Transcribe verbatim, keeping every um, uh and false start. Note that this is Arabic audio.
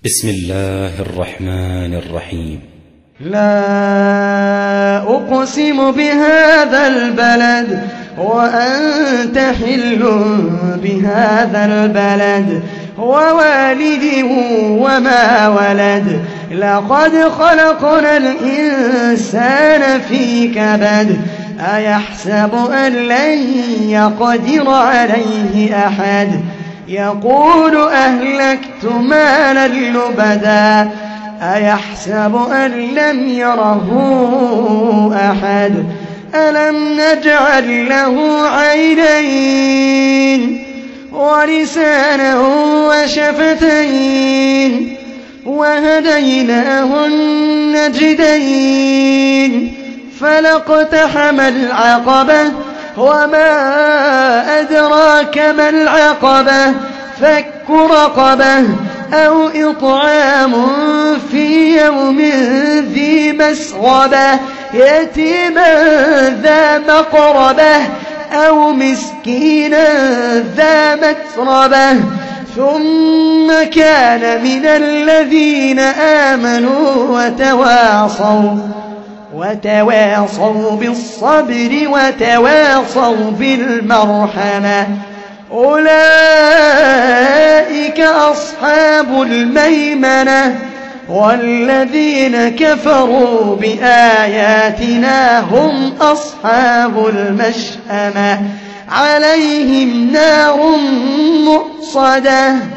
بسم الله الرحمن الرحيم. لا أقسم بهذا البلد وأنت حل بهذا البلد ووالد وما ولد لقد خلقنا الإنسان في كبد أيحسب أن لن يقدر عليه أحد يقول أهلكت مالا لبدا أيحسب أن لم يره أحد ألم نجعل له عينين ولسانا وشفتين وهديناه النجدين فلاقتحم العقبة وما أدراك ما العقبة فك رقبة أو إطعام في يوم ذي مسغبة يتيما ذا مقربة أو مسكينا ذا متربة ثم كان من الذين آمنوا وتواصوا وتواصوا بالصبر وتواصوا بالمرحمة أولئك أصحاب الميمنة والذين كفروا بآياتنا هم أصحاب المشأمة عليهم نار مؤصدة.